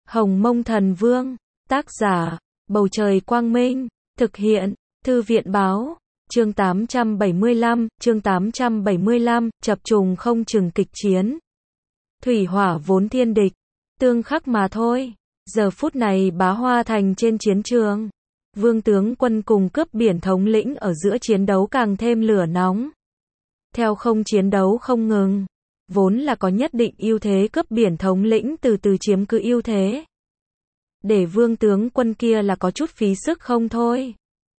Hồng Mông Thần Vương, tác giả, Bầu Trời Quang Minh, thực hiện, Thư viện Báo, chương 875, chập trùng không chừng kịch chiến. Thủy hỏa vốn thiên địch, tương khắc mà thôi. Giờ phút này Bá Hoa Thành trên chiến trường, Vương tướng quân cùng cướp biển thống lĩnh ở giữa chiến đấu càng thêm lửa nóng. Theo không chiến đấu không ngừng, vốn là có nhất định ưu thế cướp biển thống lĩnh từ từ chiếm cứ ưu thế. Để Vương tướng quân kia là có chút phí sức không thôi.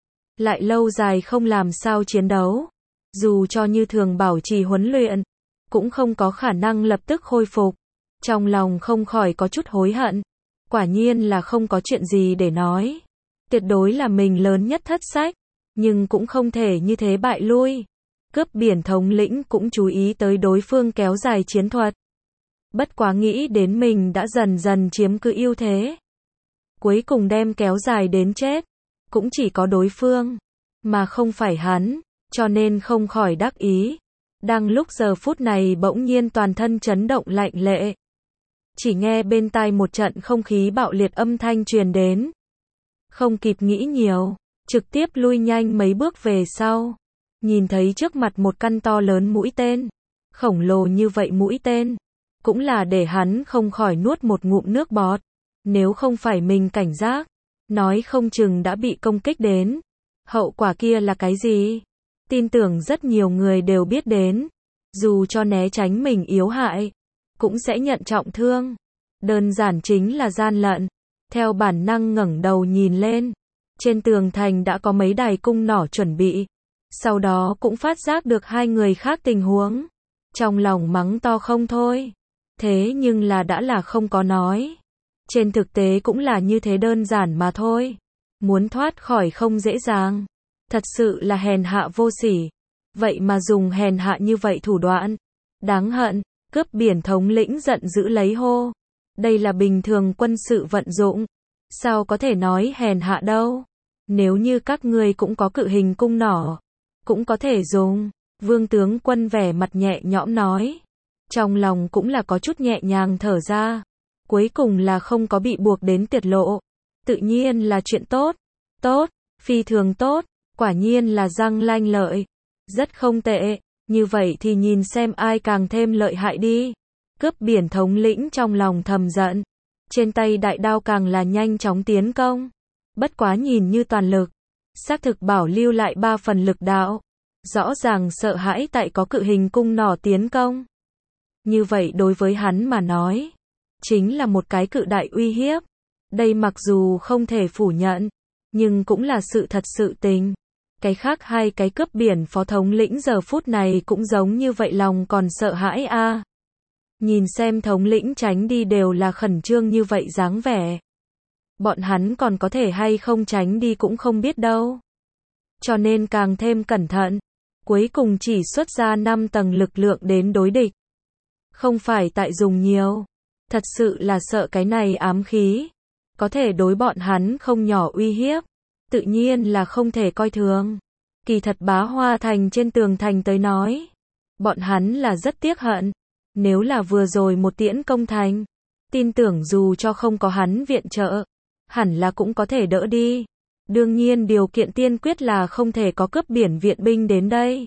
Lại lâu dài không làm sao chiến đấu, dù cho như thường bảo trì huấn luyện, cũng không có khả năng lập tức khôi phục. Trong lòng không khỏi có chút hối hận. Quả nhiên là không có chuyện gì để nói. Tuyệt đối là mình lớn nhất thất sách, nhưng cũng không thể như thế bại lui. Cướp biển thống lĩnh cũng chú ý tới đối phương kéo dài chiến thuật. Bất quá nghĩ đến mình đã dần dần chiếm cứ ưu thế. Cuối cùng đem kéo dài đến chết, cũng chỉ có đối phương, mà không phải hắn, cho nên không khỏi đắc ý. Đang lúc giờ phút này bỗng nhiên toàn thân chấn động lạnh lệ. Chỉ nghe bên tai một trận không khí bạo liệt âm thanh truyền đến. Không kịp nghĩ nhiều, trực tiếp lui nhanh mấy bước về sau. Nhìn thấy trước mặt một căn to lớn mũi tên. Khổng lồ như vậy mũi tên, cũng là để hắn không khỏi nuốt một ngụm nước bọt. Nếu không phải mình cảnh giác, nói không chừng đã bị công kích đến. Hậu quả kia là cái gì? Tin tưởng rất nhiều người đều biết đến. Dù cho né tránh mình yếu hại, cũng sẽ nhận trọng thương. Đơn giản chính là gian lận. Theo bản năng ngẩng đầu nhìn lên, trên tường thành đã có mấy đài cung nỏ chuẩn bị. Sau đó cũng phát giác được hai người khác tình huống. Trong lòng mắng to không thôi. Thế nhưng là đã là không có nói. Trên thực tế cũng là như thế đơn giản mà thôi. Muốn thoát khỏi không dễ dàng. Thật sự là hèn hạ vô sỉ. Vậy mà dùng hèn hạ như vậy thủ đoạn. Đáng hận, cướp biển thống lĩnh giận dữ lấy hô. Đây là bình thường quân sự vận dụng. Sao có thể nói hèn hạ đâu. Nếu như các ngươi cũng có cự hình cung nỏ, cũng có thể dùng. Vương tướng quân vẻ mặt nhẹ nhõm nói. Trong lòng cũng là có chút nhẹ nhàng thở ra. Cuối cùng là không có bị buộc đến tiết lộ. Tự nhiên là chuyện tốt. Tốt, phi thường tốt. Quả nhiên là răng lanh lợi. Rất không tệ. Như vậy thì nhìn xem ai càng thêm lợi hại đi. Cướp biển thống lĩnh trong lòng thầm giận. Trên tay đại đao càng là nhanh chóng tiến công. Bất quá nhìn như toàn lực. Xác thực bảo lưu lại 3 phần lực đạo. Rõ ràng sợ hãi tại có cự hình cung nỏ tiến công. Như vậy đối với hắn mà nói, chính là một cái cự đại uy hiếp. Đây mặc dù không thể phủ nhận, nhưng cũng là sự thật sự tình. Cái khác hai cái cướp biển phó thống lĩnh giờ phút này cũng giống như vậy lòng còn sợ hãi a. Nhìn xem thống lĩnh tránh đi đều là khẩn trương như vậy dáng vẻ. Bọn hắn còn có thể hay không tránh đi cũng không biết đâu. Cho nên càng thêm cẩn thận. Cuối cùng chỉ xuất ra 5 tầng lực lượng đến đối địch. Không phải tại dùng nhiều. Thật sự là sợ cái này ám khí. Có thể đối bọn hắn không nhỏ uy hiếp. Tự nhiên là không thể coi thường. Kỳ thật Bá Hoa Thành trên tường thành tới nói. Bọn hắn là rất tiếc hận. Nếu là vừa rồi một tiễn công thành. Tin tưởng dù cho không có hắn viện trợ. Hẳn là cũng có thể đỡ đi. Đương nhiên điều kiện tiên quyết là không thể có cướp biển viện binh đến đây.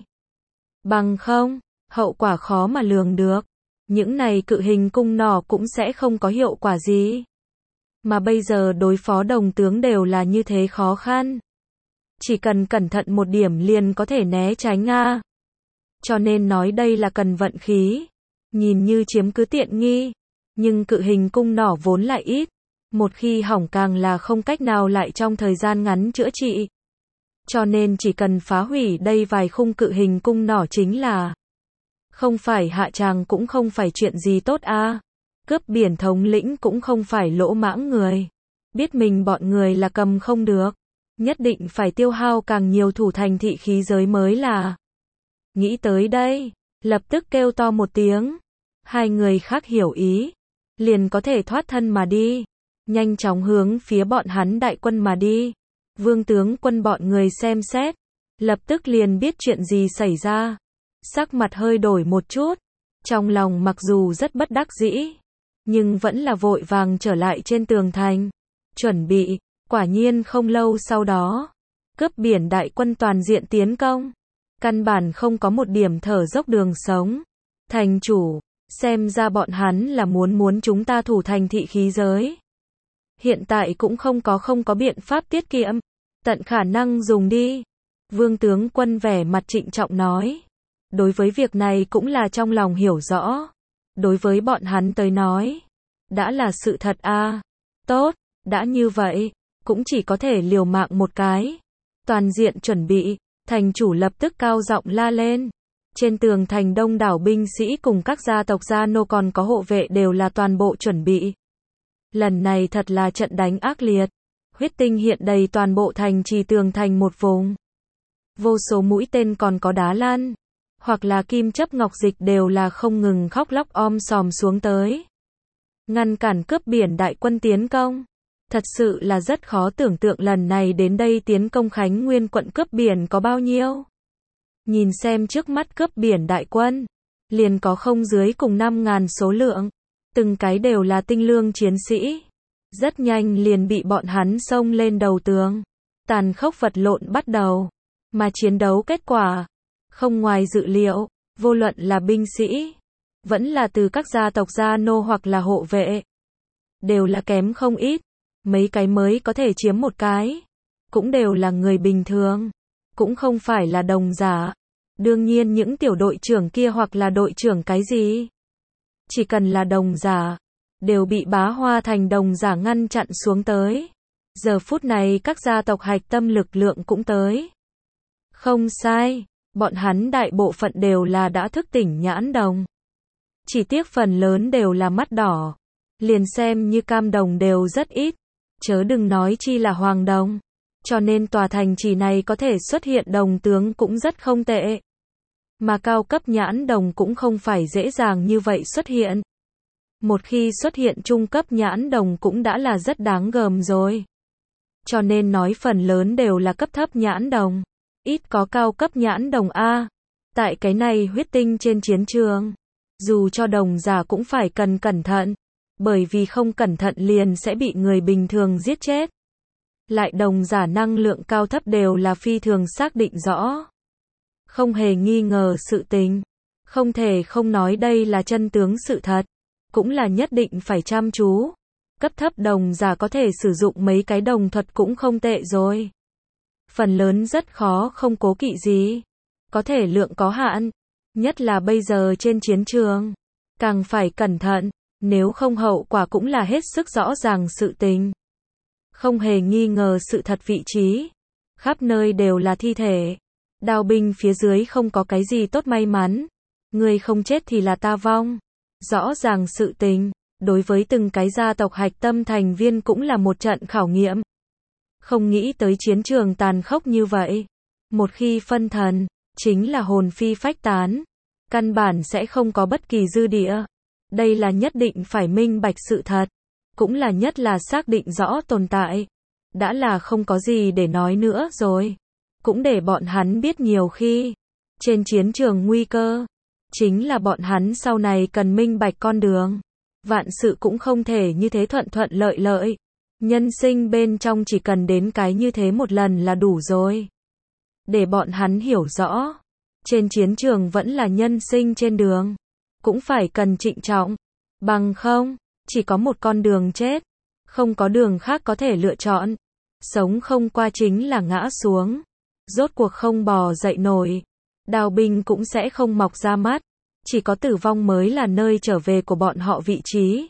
Bằng không, hậu quả khó mà lường được. Những này cự hình cung nỏ cũng sẽ không có hiệu quả gì. Mà bây giờ đối phó đồng tướng đều là như thế khó khăn. Chỉ cần cẩn thận một điểm liền có thể né tránh a. Cho nên nói đây là cần vận khí. Nhìn như chiếm cứ tiện nghi. Nhưng cự hình cung nỏ vốn lại ít. Một khi hỏng càng là không cách nào lại trong thời gian ngắn chữa trị. Cho nên chỉ cần phá hủy đây vài khung cự hình cung nỏ chính là. Không phải hạ tràng cũng không phải chuyện gì tốt a. Cướp biển thống lĩnh cũng không phải lỗ mãng người. Biết mình bọn người là cầm không được. Nhất định phải tiêu hao càng nhiều thủ thành thị khí giới mới là. Nghĩ tới đây, lập tức kêu to một tiếng. Hai người khác hiểu ý. Liền có thể thoát thân mà đi. Nhanh chóng hướng phía bọn hắn đại quân mà đi. Vương tướng quân bọn người xem xét. Lập tức liền biết chuyện gì xảy ra. Sắc mặt hơi đổi một chút. Trong lòng mặc dù rất bất đắc dĩ. nhưng vẫn là vội vàng trở lại trên tường thành. Chuẩn bị, quả nhiên không lâu sau đó, cướp biển đại quân toàn diện tiến công. Căn bản không có một điểm thở dốc đường sống. Thành chủ, xem ra bọn hắn là muốn chúng ta thủ thành thị khí giới. Hiện tại cũng không có biện pháp tiết kiệm, tận khả năng dùng đi. Vương tướng quân vẻ mặt trịnh trọng nói. Đối với việc này cũng là trong lòng hiểu rõ. Đối với bọn hắn tới nói, đã là sự thật a. Tốt, đã như vậy, cũng chỉ có thể liều mạng một cái. Toàn diện chuẩn bị, thành chủ lập tức cao giọng la lên. Trên tường thành đông đảo binh sĩ cùng các gia tộc gia nô còn có hộ vệ đều là toàn bộ chuẩn bị. Lần này thật là trận đánh ác liệt. Huyết tinh hiện đầy toàn bộ thành trì tường thành một vùng. Vô số mũi tên còn có đá lăn, hoặc là kim chấp ngọc dịch đều là không ngừng khóc lóc om sòm xuống tới. Ngăn cản cướp biển đại quân tiến công. Thật sự là rất khó tưởng tượng lần này đến đây tiến công Khánh Nguyên quận cướp biển có bao nhiêu. Nhìn xem trước mắt cướp biển đại quân, liền có không dưới cùng 5.000 số lượng. Từng cái đều là tinh lương chiến sĩ. Rất nhanh liền bị bọn hắn xông lên đầu tường. Tàn khốc vật lộn bắt đầu. Mà chiến đấu kết quả, không ngoài dự liệu, vô luận là binh sĩ, vẫn là từ các gia tộc gia nô hoặc là hộ vệ, đều là kém không ít. Mấy cái mới có thể chiếm một cái, cũng đều là người bình thường, cũng không phải là đồng giả. Đương nhiên những tiểu đội trưởng kia hoặc là đội trưởng cái gì, chỉ cần là đồng giả, đều bị Bá Hoa Thành đồng giả ngăn chặn xuống tới. Giờ phút này các gia tộc hạch tâm lực lượng cũng tới. Không sai, bọn hắn đại bộ phận đều là đã thức tỉnh nhãn đồng. Chỉ tiếc phần lớn đều là mắt đỏ. Liền xem như cam đồng đều rất ít. Chớ đừng nói chi là hoàng đồng. Cho nên tòa thành trì này có thể xuất hiện đồng tướng cũng rất không tệ. Mà cao cấp nhãn đồng cũng không phải dễ dàng như vậy xuất hiện. Một khi xuất hiện trung cấp nhãn đồng cũng đã là rất đáng gờm rồi. Cho nên nói phần lớn đều là cấp thấp nhãn đồng. Ít có cao cấp nhãn đồng A. Tại cái này huyết tinh trên chiến trường, dù cho đồng giả cũng phải cần cẩn thận. Bởi vì không cẩn thận liền sẽ bị người bình thường giết chết. Lại đồng giả năng lượng cao thấp đều là phi thường xác định rõ. Không hề nghi ngờ sự tình. Không thể không nói đây là chân tướng sự thật. Cũng là nhất định phải chăm chú. Cấp thấp đồng giả có thể sử dụng mấy cái đồng thuật cũng không tệ rồi. Phần lớn rất khó không cố kỵ gì. Có thể lượng có hạn. Nhất là bây giờ trên chiến trường. Càng phải cẩn thận. Nếu không hậu quả cũng là hết sức rõ ràng sự tình. Không hề nghi ngờ sự thật vị trí. Khắp nơi đều là thi thể. Đao binh phía dưới không có cái gì tốt may mắn. Người không chết thì là ta vong. Rõ ràng sự tình. Đối với từng cái gia tộc hạch tâm thành viên cũng là một trận khảo nghiệm. Không nghĩ tới chiến trường tàn khốc như vậy. Một khi phân thần, chính là hồn phi phách tán. Căn bản sẽ không có bất kỳ dư địa. Đây là nhất định phải minh bạch sự thật. Cũng là nhất là xác định rõ tồn tại. Đã là không có gì để nói nữa rồi. Cũng để bọn hắn biết nhiều khi. Trên chiến trường nguy cơ. Chính là bọn hắn sau này cần minh bạch con đường. Vạn sự cũng không thể như thế thuận thuận lợi lợi. Nhân sinh bên trong chỉ cần đến cái như thế một lần là đủ rồi. Để bọn hắn hiểu rõ. Trên chiến trường vẫn là nhân sinh trên đường. Cũng phải cần trịnh trọng. Bằng không, chỉ có một con đường chết. Không có đường khác có thể lựa chọn. Sống không qua chính là ngã xuống. Rốt cuộc không bò dậy nổi. Đào binh cũng sẽ không mọc ra mắt. Chỉ có tử vong mới là nơi trở về của bọn họ vị trí.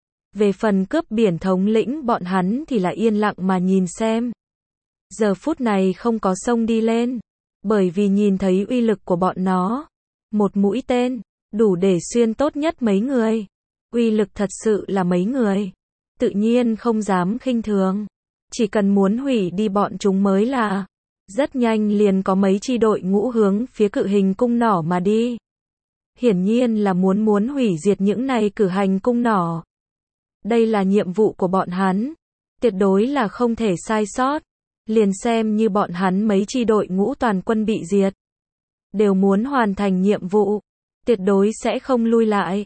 Về phần cướp biển thống lĩnh bọn hắn thì là yên lặng mà nhìn xem. Giờ phút này không có xông đi lên. Bởi vì nhìn thấy uy lực của bọn nó. Một mũi tên, đủ để xuyên tốt nhất mấy người. Uy lực thật sự là mấy người. Tự nhiên không dám khinh thường. Chỉ cần muốn hủy đi bọn chúng mới là. Rất nhanh liền có mấy chi đội ngũ hướng phía cự hình cung nỏ mà đi. Hiển nhiên là muốn hủy diệt những này cử hành cung nỏ. Đây là nhiệm vụ của bọn hắn. Tuyệt đối là không thể sai sót. Liền xem như bọn hắn mấy chi đội ngũ toàn quân bị diệt. Đều muốn hoàn thành nhiệm vụ. Tuyệt đối sẽ không lui lại.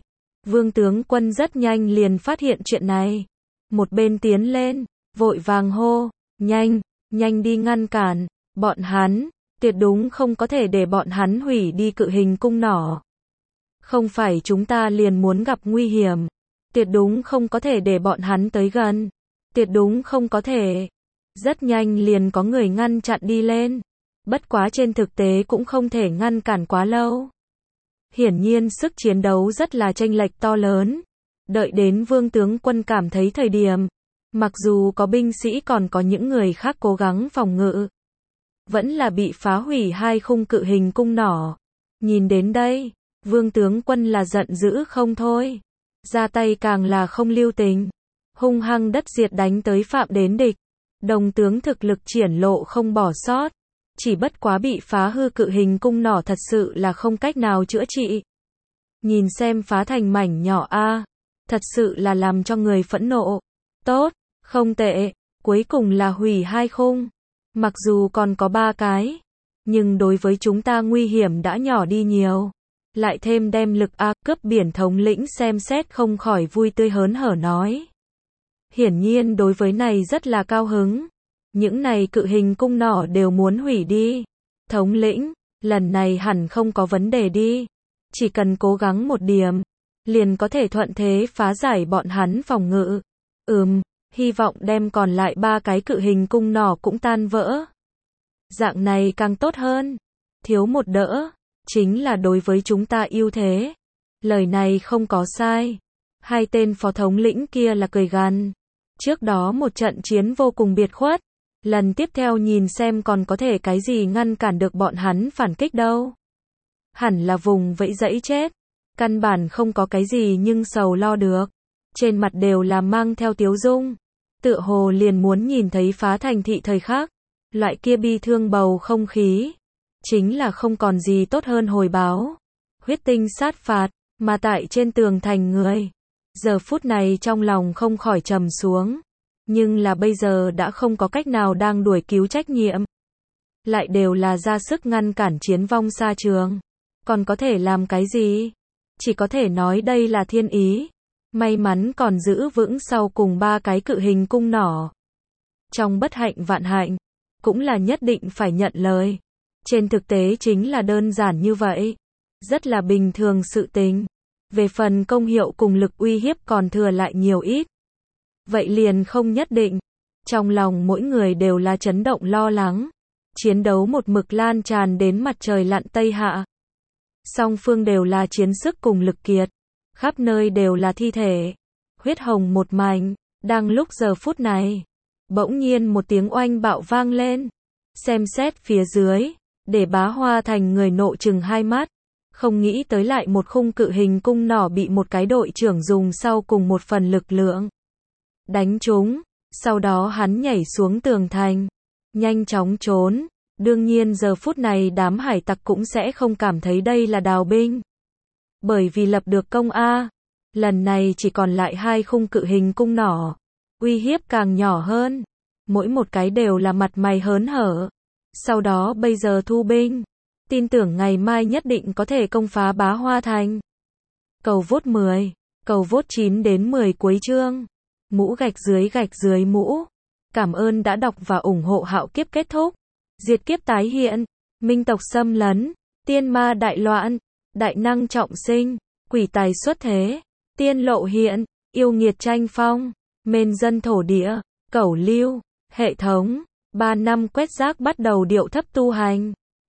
Vương tướng quân rất nhanh liền phát hiện chuyện này. Một bên tiến lên, vội vàng hô, nhanh, nhanh đi ngăn cản, bọn hắn, tuyệt đúng không có thể để bọn hắn hủy đi cự hình cung nỏ. Không phải chúng ta liền muốn gặp nguy hiểm, tuyệt đúng không có thể để bọn hắn tới gần, tuyệt đúng không có thể. Rất nhanh liền có người ngăn chặn đi lên, bất quá trên thực tế cũng không thể ngăn cản quá lâu. Hiển nhiên sức chiến đấu rất là chênh lệch to lớn. Đợi đến Vương tướng quân cảm thấy thời điểm, mặc dù có binh sĩ còn có những người khác cố gắng phòng ngự, vẫn là bị phá hủy hai khung cự hình cung nỏ. Nhìn đến đây, Vương tướng quân là giận dữ không thôi, ra tay càng là không lưu tình, hung hăng đất diệt đánh tới phạm đến địch. Đồng tướng thực lực triển lộ không bỏ sót, chỉ bất quá bị phá hư cự hình cung nỏ thật sự là không cách nào chữa trị. Nhìn xem phá thành mảnh nhỏ a, thật sự là làm cho người phẫn nộ. Tốt, không tệ, cuối cùng là hủy hai khung. Mặc dù còn có 3 cái, nhưng đối với chúng ta nguy hiểm đã nhỏ đi nhiều. Lại thêm đem lực A cướp biển thống lĩnh xem xét không khỏi vui tươi hớn hở nói. Hiển nhiên đối với này rất là cao hứng. Những này cự hình cung nỏ đều muốn hủy đi. Thống lĩnh, lần này hẳn không có vấn đề đi. Chỉ cần cố gắng một điểm, liền có thể thuận thế phá giải bọn hắn phòng ngự. Hy vọng đem còn lại 3 cái cự hình cung nỏ cũng tan vỡ. Dạng này càng tốt hơn. Thiếu một đỡ, chính là đối với chúng ta ưu thế. Lời này không có sai. Hai tên phó thống lĩnh kia là cười gằn. Trước đó một trận chiến vô cùng biệt khuất. Lần tiếp theo nhìn xem còn có thể cái gì ngăn cản được bọn hắn phản kích đâu. Hẳn là vùng vẫy dẫy chết. Căn bản không có cái gì nhưng sầu lo được. Trên mặt đều là mang theo tiếu dung. Tựa hồ liền muốn nhìn thấy phá thành thị thời khắc. Loại kia bi thương bầu không khí. Chính là không còn gì tốt hơn hồi báo. Huyết tinh sát phạt, mà tại trên tường thành người. Giờ phút này trong lòng không khỏi trầm xuống. Nhưng là bây giờ đã không có cách nào đang đuổi cứu trách nhiệm. Lại đều là ra sức ngăn cản chiến vong xa trường. Còn có thể làm cái gì? Chỉ có thể nói đây là thiên ý. May mắn còn giữ vững sau cùng 3 cái cự hình cung nỏ. Trong bất hạnh vạn hạnh, cũng là nhất định phải nhận lời. Trên thực tế chính là đơn giản như vậy. Rất là bình thường sự tình. Về phần công hiệu cùng lực uy hiếp còn thừa lại nhiều ít. Vậy liền không nhất định. Trong lòng mỗi người đều là chấn động lo lắng. Chiến đấu một mực lan tràn đến mặt trời lặn tây hạ. Song phương đều là chiến sức cùng lực kiệt. Khắp nơi đều là thi thể. Huyết hồng một mảnh. Đang lúc giờ phút này, bỗng nhiên một tiếng oanh bạo vang lên. Xem xét phía dưới, để Bá Hoa Thành người nộ chừng hai mắt. Không nghĩ tới lại một khung cự hình cung nỏ bị một cái đội trưởng dùng sau cùng một phần lực lượng đánh trúng. Sau đó hắn nhảy xuống tường thành, nhanh chóng trốn. Đương nhiên giờ phút này đám hải tặc cũng sẽ không cảm thấy đây là đào binh. Bởi vì lập được công A. Lần này chỉ còn lại 2 khung cự hình cung nỏ. Uy hiếp càng nhỏ hơn. Mỗi một cái đều là mặt mày hớn hở. Sau đó bây giờ thu binh. Tin tưởng ngày mai nhất định có thể công phá Bá Hoa Thành. Cầu vote 10. Cầu vote 9 đến 10 cuối chương. Mũ gạch dưới mũ. Cảm ơn đã đọc và ủng hộ Hạo Kiếp kết thúc. Diệt kiếp tái hiện. Minh tộc xâm lấn. Tiên ma đại loạn. Đại năng trọng sinh. Quỷ tài xuất thế. Tiên lộ hiện. Yêu nghiệt tranh phong. Mên dân thổ địa. Cẩu lưu. Hệ thống. 3 năm quét rác bắt đầu điệu thấp tu hành.